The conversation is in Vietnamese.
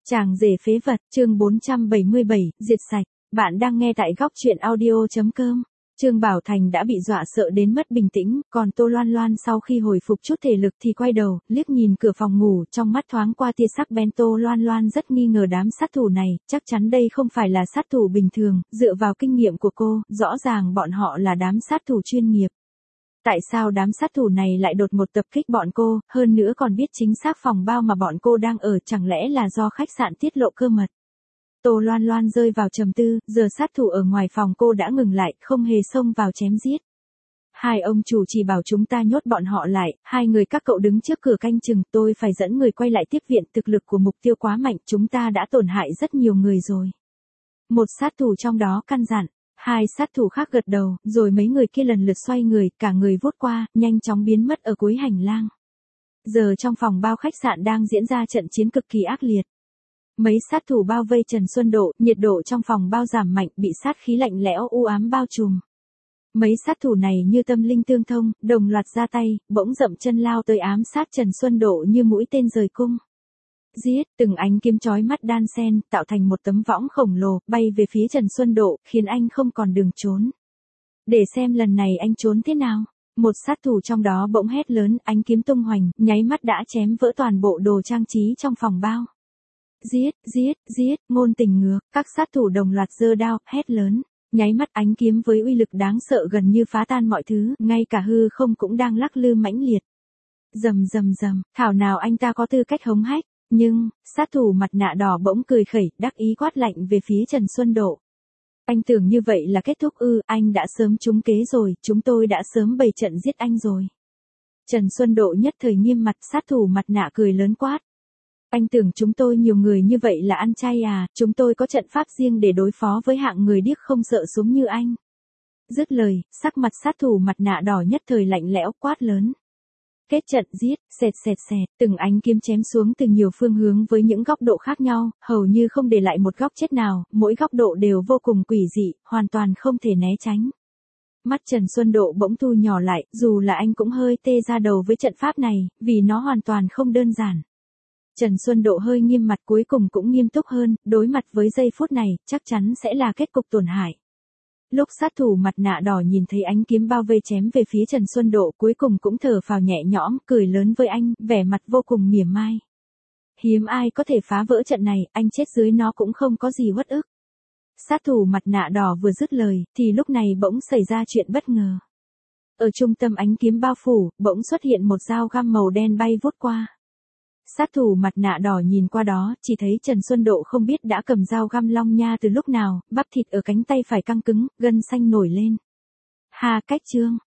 Chàng rể phế vật, chương 477, diệt sạch. Bạn đang nghe tại góc truyện audio.com. Trương Bảo Thành đã bị dọa sợ đến mất bình tĩnh, còn Tô Loan Loan sau khi hồi phục chút thể lực thì quay đầu, liếc nhìn cửa phòng ngủ, trong mắt thoáng qua tia sắc bén. Tô Loan Loan rất nghi ngờ đám sát thủ này, chắc chắn đây không phải là sát thủ bình thường, dựa vào kinh nghiệm của cô, rõ ràng bọn họ là đám sát thủ chuyên nghiệp. Tại sao đám sát thủ này lại đột ngột tập kích bọn cô, hơn nữa còn biết chính xác phòng bao mà bọn cô đang ở, chẳng lẽ là do khách sạn tiết lộ cơ mật? Tô Loan Loan rơi vào trầm tư, giờ sát thủ ở ngoài phòng cô đã ngừng lại, không hề xông vào chém giết. Hai ông chủ chỉ bảo chúng ta nhốt bọn họ lại, hai người các cậu đứng trước cửa canh chừng, tôi phải dẫn người quay lại tiếp viện, thực lực của mục tiêu quá mạnh, chúng ta đã tổn hại rất nhiều người rồi. Một sát thủ trong đó căn dặn. Hai sát thủ khác gật đầu, rồi mấy người kia lần lượt xoay người, cả người vút qua, nhanh chóng biến mất ở cuối hành lang. Giờ trong phòng bao khách sạn đang diễn ra trận chiến cực kỳ ác liệt. Mấy sát thủ bao vây Trần Xuân Độ, nhiệt độ trong phòng bao giảm mạnh, bị sát khí lạnh lẽo u ám bao trùm. Mấy sát thủ này như tâm linh tương thông, đồng loạt ra tay, bỗng dậm chân lao tới ám sát Trần Xuân Độ như mũi tên rời cung. Giết, từng ánh kiếm chói mắt đan xen, tạo thành một tấm võng khổng lồ, bay về phía Trần Xuân Độ, khiến anh không còn đường trốn. Để xem lần này anh trốn thế nào. Một sát thủ trong đó bỗng hét lớn, ánh kiếm tung hoành, nháy mắt đã chém vỡ toàn bộ đồ trang trí trong phòng bao. Giết, giết, giết, ngôn tình ngược, các sát thủ đồng loạt giơ đao, hét lớn. Nháy mắt ánh kiếm với uy lực đáng sợ gần như phá tan mọi thứ, ngay cả hư không cũng đang lắc lư mãnh liệt. Rầm rầm rầm, thảo nào anh ta có tư cách hống hách. Nhưng, sát thủ mặt nạ đỏ bỗng cười khẩy, đắc ý quát lạnh về phía Trần Xuân Độ. Anh tưởng như vậy là kết thúc ư? Anh đã sớm trúng kế rồi, chúng tôi đã sớm bày trận giết anh rồi. Trần Xuân Độ nhất thời nghiêm mặt, sát thủ mặt nạ cười lớn quát. Anh tưởng chúng tôi nhiều người như vậy là ăn chay à, chúng tôi có trận pháp riêng để đối phó với hạng người điếc không sợ súng như anh. Dứt lời, sắc mặt sát thủ mặt nạ đỏ nhất thời lạnh lẽo quát lớn. Kết trận giết, xẹt xẹt xẹt, từng ánh kiếm chém xuống từ nhiều phương hướng với những góc độ khác nhau, hầu như không để lại một góc chết nào, mỗi góc độ đều vô cùng quỷ dị, hoàn toàn không thể né tránh. Mắt Trần Xuân Độ bỗng thu nhỏ lại, dù là anh cũng hơi tê ra đầu với trận pháp này, vì nó hoàn toàn không đơn giản. Trần Xuân Độ hơi nghiêm mặt, cuối cùng cũng nghiêm túc hơn, đối mặt với giây phút này, chắc chắn sẽ là kết cục tổn hại. Lúc sát thủ mặt nạ đỏ nhìn thấy ánh kiếm bao vây chém về phía Trần Xuân Độ, cuối cùng cũng thở phào nhẹ nhõm, cười lớn với anh, vẻ mặt vô cùng mỉa mai. Hiếm ai có thể phá vỡ trận này, anh chết dưới nó cũng không có gì uất ức. Sát thủ mặt nạ đỏ vừa dứt lời, thì lúc này bỗng xảy ra chuyện bất ngờ. Ở trung tâm ánh kiếm bao phủ, bỗng xuất hiện một dao găm màu đen bay vút qua. Sát thủ mặt nạ đỏ nhìn qua đó, chỉ thấy Trần Xuân Độ không biết đã cầm dao găm long nha từ lúc nào, bắp thịt ở cánh tay phải căng cứng, gân xanh nổi lên. Hà cách trương,